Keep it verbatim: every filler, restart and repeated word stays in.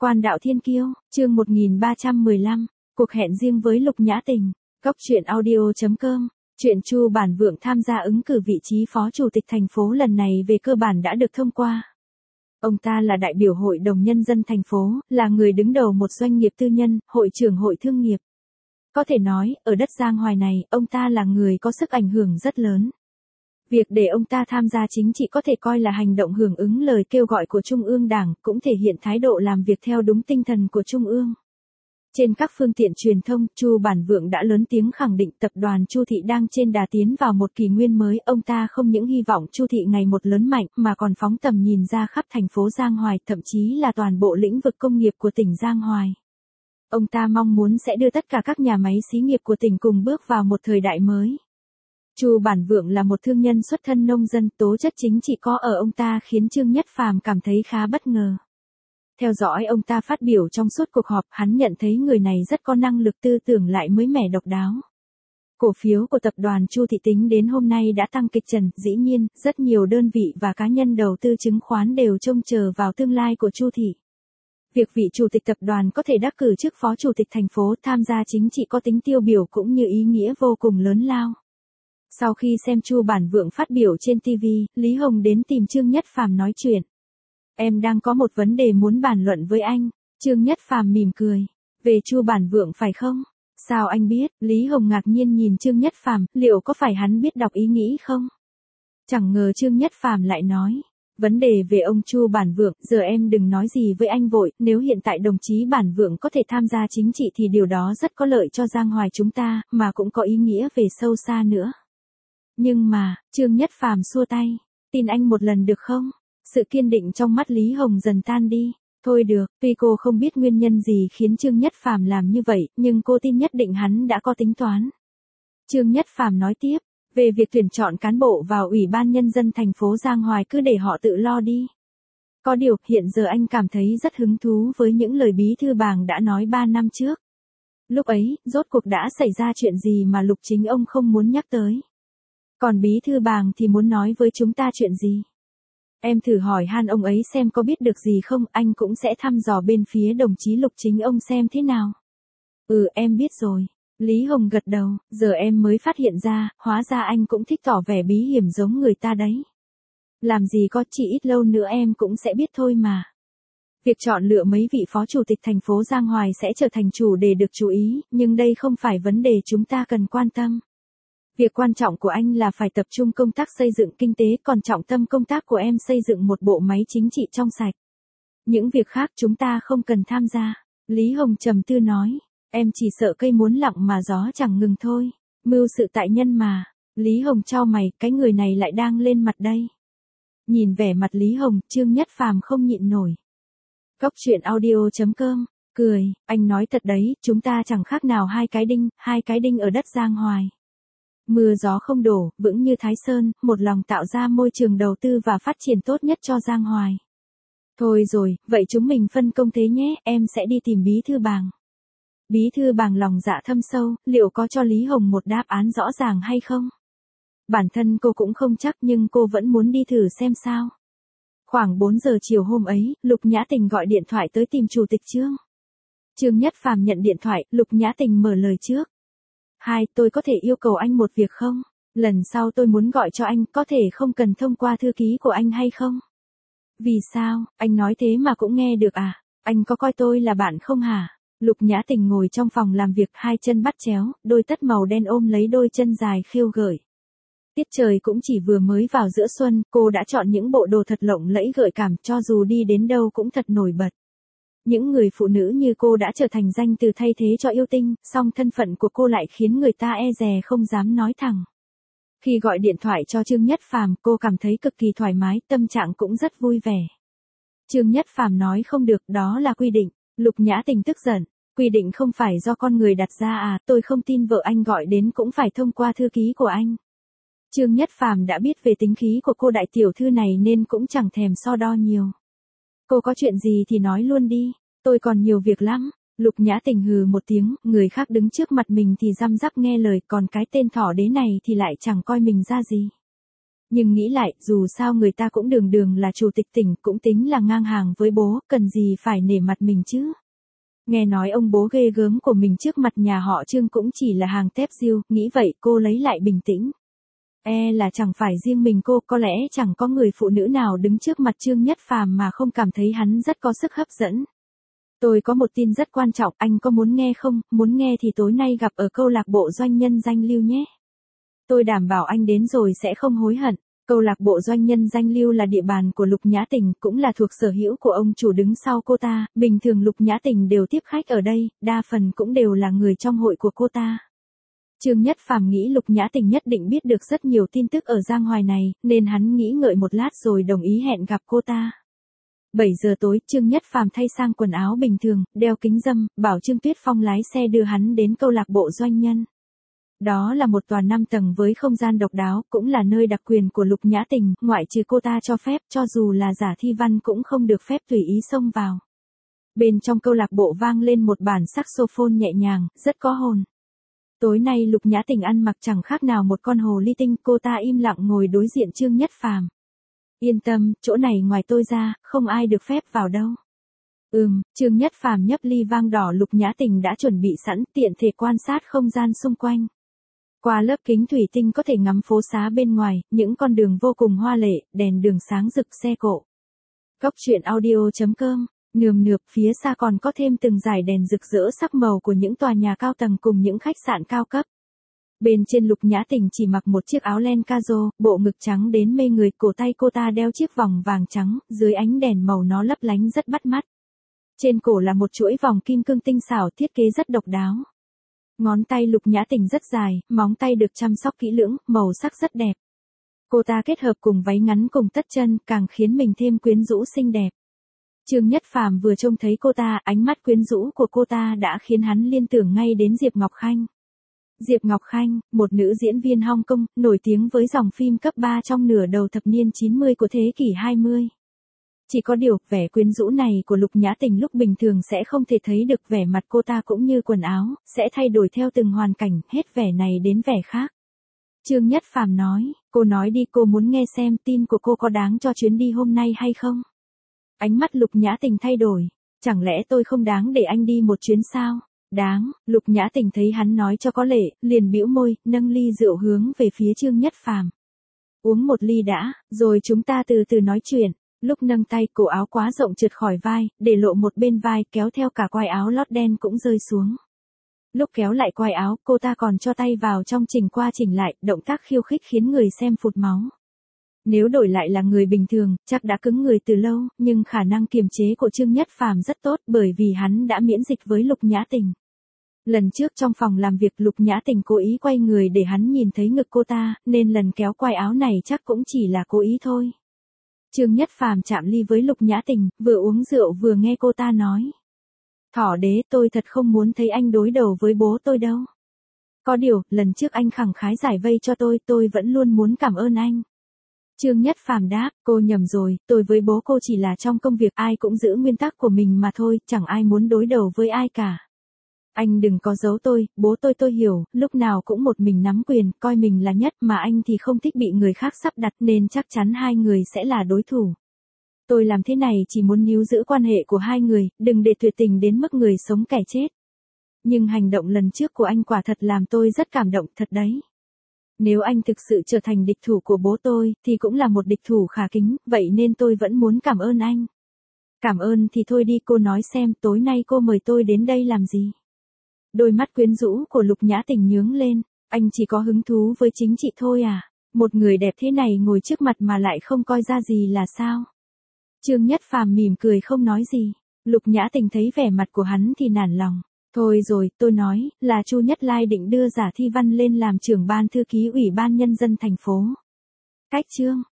Quan đạo thiên kiêu, chương một nghìn ba trăm mười lăm, cuộc hẹn riêng với Lục Nhã Tình. Cốc truyện audio chấm com. Chuyện Chu Bản Vượng tham gia ứng cử vị trí phó chủ tịch thành phố lần này về cơ bản đã được thông qua. Ông ta là đại biểu Hội đồng Nhân dân thành phố, là người đứng đầu một doanh nghiệp tư nhân, hội trưởng hội thương nghiệp. Có thể nói, ở đất Giang Hoài này, ông ta là người có sức ảnh hưởng rất lớn. Việc để ông ta tham gia chính trị có thể coi là hành động hưởng ứng lời kêu gọi của Trung ương Đảng, cũng thể hiện thái độ làm việc theo đúng tinh thần của Trung ương. Trên các phương tiện truyền thông, Chu Bản Vượng đã lớn tiếng khẳng định tập đoàn Chu Thị đang trên đà tiến vào một kỷ nguyên mới. Ông ta không những hy vọng Chu Thị ngày một lớn mạnh, mà còn phóng tầm nhìn ra khắp thành phố Giang Hoài, thậm chí là toàn bộ lĩnh vực công nghiệp của tỉnh Giang Hoài. Ông ta mong muốn sẽ đưa tất cả các nhà máy xí nghiệp của tỉnh cùng bước vào một thời đại mới. Chu Bản Vượng là một thương nhân xuất thân nông dân, tố chất chính trị có ở ông ta khiến Trương Nhất Phàm cảm thấy khá bất ngờ. Theo dõi ông ta phát biểu trong suốt cuộc họp, hắn nhận thấy người này rất có năng lực, tư tưởng lại mới mẻ độc đáo. Cổ phiếu của tập đoàn Chu Thị tính đến hôm nay đã tăng kịch trần, dĩ nhiên, rất nhiều đơn vị và cá nhân đầu tư chứng khoán đều trông chờ vào tương lai của Chu Thị. Việc vị chủ tịch tập đoàn có thể đắc cử chức phó chủ tịch thành phố tham gia chính trị có tính tiêu biểu cũng như ý nghĩa vô cùng lớn lao. Sau khi xem Chu Bản Vượng phát biểu trên ti vi, Lý Hồng đến tìm Trương Nhất Phàm nói chuyện. Em đang có một vấn đề muốn bàn luận với anh. Trương Nhất Phàm mỉm cười. Về Chu Bản Vượng phải không? Sao anh biết? Lý Hồng ngạc nhiên nhìn Trương Nhất Phàm, liệu có phải hắn biết đọc ý nghĩ không? Chẳng ngờ Trương Nhất Phàm lại nói. Vấn đề về ông Chu Bản Vượng, giờ em đừng nói gì với anh vội, nếu hiện tại đồng chí Bản Vượng có thể tham gia chính trị thì điều đó rất có lợi cho Giang Hoài chúng ta, mà cũng có ý nghĩa về sâu xa nữa. Nhưng mà, Trương Nhất Phàm xua tay, tin anh một lần được không? Sự kiên định trong mắt Lý Hồng dần tan đi. Thôi được, tuy cô không biết nguyên nhân gì khiến Trương Nhất Phàm làm như vậy, nhưng cô tin nhất định hắn đã có tính toán. Trương Nhất Phàm nói tiếp, về việc tuyển chọn cán bộ vào Ủy ban Nhân dân thành phố Giang Hoài cứ để họ tự lo đi. Có điều, hiện giờ anh cảm thấy rất hứng thú với những lời Bí thư Bàng đã nói ba năm trước. Lúc ấy, rốt cuộc đã xảy ra chuyện gì mà Lục Chính ông không muốn nhắc tới. Còn Bí thư Bàng thì muốn nói với chúng ta chuyện gì? Em thử hỏi han ông ấy xem có biết được gì không, anh cũng sẽ thăm dò bên phía đồng chí Lục Chính ông xem thế nào. Ừ, em biết rồi. Lý Hồng gật đầu, giờ em mới phát hiện ra, hóa ra anh cũng thích tỏ vẻ bí hiểm giống người ta đấy. Làm gì có, chỉ ít lâu nữa em cũng sẽ biết thôi mà. Việc chọn lựa mấy vị phó chủ tịch thành phố Giang Hoài sẽ trở thành chủ đề được chú ý, nhưng đây không phải vấn đề chúng ta cần quan tâm. Việc quan trọng của anh là phải tập trung công tác xây dựng kinh tế, còn trọng tâm công tác của em xây dựng một bộ máy chính trị trong sạch. Những việc khác chúng ta không cần tham gia. Lý Hồng trầm tư nói, em chỉ sợ cây muốn lặng mà gió chẳng ngừng thôi. Mưu sự tại nhân mà. Lý Hồng chau mày, cái người này lại đang lên mặt đây. Nhìn vẻ mặt Lý Hồng, Trương Nhất Phàm không nhịn nổi. Cốc truyện audio chấm com, cười, anh nói thật đấy, chúng ta chẳng khác nào hai cái đinh, hai cái đinh ở đất Giang Hoài. Mưa gió không đổ, vững như Thái Sơn, một lòng tạo ra môi trường đầu tư và phát triển tốt nhất cho Giang Hoài. Thôi rồi, vậy chúng mình phân công thế nhé, em sẽ đi tìm Bí thư Bàng. Bí thư Bàng lòng dạ thâm sâu, liệu có cho Lý Hồng một đáp án rõ ràng hay không? Bản thân cô cũng không chắc nhưng cô vẫn muốn đi thử xem sao. Khoảng bốn giờ chiều hôm ấy, Lục Nhã Tình gọi điện thoại tới tìm chủ tịch Trương. Trương Nhất Phàm nhận điện thoại, Lục Nhã Tình mở lời trước. Hai, tôi có thể yêu cầu anh một việc không? Lần sau tôi muốn gọi cho anh, có thể không cần thông qua thư ký của anh hay không? Vì sao, anh nói thế mà cũng nghe được à? Anh có coi tôi là bạn không hả? Lục Nhã Tình ngồi trong phòng làm việc, hai chân bắt chéo, đôi tất màu đen ôm lấy đôi chân dài khiêu gợi. Tiết trời cũng chỉ vừa mới vào giữa xuân, cô đã chọn những bộ đồ thật lộng lẫy gợi cảm, cho dù đi đến đâu cũng thật nổi bật. Những người phụ nữ như cô đã trở thành danh từ thay thế cho yêu tinh, song thân phận của cô lại khiến người ta e dè không dám nói thẳng. Khi gọi điện thoại cho Trương Nhất Phàm, cô cảm thấy cực kỳ thoải mái, tâm trạng cũng rất vui vẻ. Trương Nhất Phàm nói không được, đó là quy định. Lục Nhã Tình tức giận, quy định không phải do con người đặt ra à, tôi không tin vợ anh gọi đến cũng phải thông qua thư ký của anh. Trương Nhất Phàm đã biết về tính khí của cô đại tiểu thư này nên cũng chẳng thèm so đo nhiều. Cô có chuyện gì thì nói luôn đi, tôi còn nhiều việc lắm. Lục Nhã Tình hừ một tiếng, người khác đứng trước mặt mình thì răm rắp nghe lời, còn cái tên thỏ đế này thì lại chẳng coi mình ra gì. Nhưng nghĩ lại, dù sao người ta cũng đường đường là chủ tịch tỉnh, cũng tính là ngang hàng với bố, cần gì phải nể mặt mình chứ. Nghe nói ông bố ghê gớm của mình trước mặt nhà họ Trương cũng chỉ là hàng tép diêu, nghĩ vậy cô lấy lại bình tĩnh. E là chẳng phải riêng mình cô, có lẽ chẳng có người phụ nữ nào đứng trước mặt Trương Nhất Phàm mà không cảm thấy hắn rất có sức hấp dẫn. Tôi có một tin rất quan trọng, anh có muốn nghe không? Muốn nghe thì tối nay gặp ở câu lạc bộ doanh nhân danh lưu nhé. Tôi đảm bảo anh đến rồi sẽ không hối hận. Câu lạc bộ doanh nhân danh lưu là địa bàn của Lục Nhã Tình, cũng là thuộc sở hữu của ông chủ đứng sau cô ta. Bình thường Lục Nhã Tình đều tiếp khách ở đây, đa phần cũng đều là người trong hội của cô ta. Trương Nhất Phàm nghĩ Lục Nhã Tình nhất định biết được rất nhiều tin tức ở Giang Hoài này, nên hắn nghĩ ngợi một lát rồi đồng ý hẹn gặp cô ta. bảy giờ tối, Trương Nhất Phàm thay sang quần áo bình thường, đeo kính râm, bảo Trương Tuyết Phong lái xe đưa hắn đến câu lạc bộ doanh nhân. Đó là một tòa năm tầng với không gian độc đáo, cũng là nơi đặc quyền của Lục Nhã Tình, ngoại trừ cô ta cho phép, cho dù là giả thi văn cũng không được phép tùy ý xông vào. Bên trong câu lạc bộ vang lên một bản saxophone nhẹ nhàng, rất có hồn. Tối nay Lục Nhã Tình ăn mặc chẳng khác nào một con hồ ly tinh, cô ta im lặng ngồi đối diện Trương Nhất Phàm. Yên tâm, chỗ này ngoài tôi ra, không ai được phép vào đâu. Ừm, Trương Nhất Phàm nhấp ly vang đỏ Lục Nhã Tình đã chuẩn bị sẵn, tiện thể quan sát không gian xung quanh. Qua lớp kính thủy tinh có thể ngắm phố xá bên ngoài, những con đường vô cùng hoa lệ, đèn đường sáng rực xe cộ. Góc truyện audio chấm com, nườm nượp phía xa còn có thêm từng dải đèn rực rỡ sắc màu của những tòa nhà cao tầng cùng những khách sạn cao cấp. Bên trên Lục Nhã Tình chỉ mặc một chiếc áo len casual, bộ ngực trắng đến mê người, cổ tay cô ta đeo chiếc vòng vàng trắng, dưới ánh đèn màu nó lấp lánh rất bắt mắt. Trên cổ là một chuỗi vòng kim cương tinh xảo, thiết kế rất độc đáo. Ngón tay Lục Nhã Tình rất dài, móng tay được chăm sóc kỹ lưỡng, màu sắc rất đẹp. Cô ta kết hợp cùng váy ngắn cùng tất chân, càng khiến mình thêm quyến rũ xinh đẹp. Trương Nhất Phàm vừa trông thấy cô ta, ánh mắt quyến rũ của cô ta đã khiến hắn liên tưởng ngay đến Diệp Ngọc Khanh. Diệp Ngọc Khanh, một nữ diễn viên Hong Kong, nổi tiếng với dòng phim cấp ba trong nửa đầu thập niên chín mươi của thế kỷ hai mươi. Chỉ có điều, vẻ quyến rũ này của Lục Nhã Tình lúc bình thường sẽ không thể thấy được, vẻ mặt cô ta cũng như quần áo, sẽ thay đổi theo từng hoàn cảnh, hết vẻ này đến vẻ khác. Trương Nhất Phàm nói, cô nói đi, cô muốn nghe xem tin của cô có đáng cho chuyến đi hôm nay hay không? Ánh mắt Lục Nhã Tình thay đổi, chẳng lẽ tôi không đáng để anh đi một chuyến sao? Đáng, Lục Nhã Tình thấy hắn nói cho có lệ, liền bĩu môi, nâng ly rượu hướng về phía Trương Nhất Phàm. Uống một ly đã, rồi chúng ta từ từ nói chuyện. Lúc nâng tay, cổ áo quá rộng trượt khỏi vai, để lộ một bên vai, kéo theo cả quai áo lót đen cũng rơi xuống. Lúc kéo lại quai áo, cô ta còn cho tay vào trong chỉnh qua chỉnh lại, động tác khiêu khích khiến người xem phụt máu. Nếu đổi lại là người bình thường, chắc đã cứng người từ lâu, nhưng khả năng kiềm chế của Trương Nhất Phàm rất tốt, bởi vì hắn đã miễn dịch với Lục Nhã Tình. Lần trước trong phòng làm việc, Lục Nhã Tình cố ý quay người để hắn nhìn thấy ngực cô ta, nên lần kéo quai áo này chắc cũng chỉ là cố ý thôi. Trương Nhất Phàm chạm ly với Lục Nhã Tình, vừa uống rượu vừa nghe cô ta nói. Thỏ đế, tôi thật không muốn thấy anh đối đầu với bố tôi đâu. Có điều, lần trước anh khẳng khái giải vây cho tôi, tôi vẫn luôn muốn cảm ơn anh. Trương Nhất Phàm đáp, cô nhầm rồi, tôi với bố cô chỉ là trong công việc, ai cũng giữ nguyên tắc của mình mà thôi, chẳng ai muốn đối đầu với ai cả. Anh đừng có giấu tôi, bố tôi tôi hiểu, lúc nào cũng một mình nắm quyền, coi mình là nhất, mà anh thì không thích bị người khác sắp đặt, nên chắc chắn hai người sẽ là đối thủ. Tôi làm thế này chỉ muốn níu giữ quan hệ của hai người, đừng để tuyệt tình đến mức người sống kẻ chết. Nhưng hành động lần trước của anh quả thật làm tôi rất cảm động, thật đấy. Nếu anh thực sự trở thành địch thủ của bố tôi, thì cũng là một địch thủ khả kính, vậy nên tôi vẫn muốn cảm ơn anh. Cảm ơn thì thôi đi, cô nói xem, tối nay cô mời tôi đến đây làm gì? Đôi mắt quyến rũ của Lục Nhã Tình nhướng lên, anh chỉ có hứng thú với chính chị thôi à? Một người đẹp thế này ngồi trước mặt mà lại không coi ra gì là sao? Trương Nhất Phàm mỉm cười không nói gì. Lục Nhã Tình thấy vẻ mặt của hắn thì nản lòng. Thôi rồi, tôi nói, là Chu Nhất Lai định đưa Giả Thi Văn lên làm trưởng ban thư ký Ủy ban Nhân dân thành phố. Cách chương.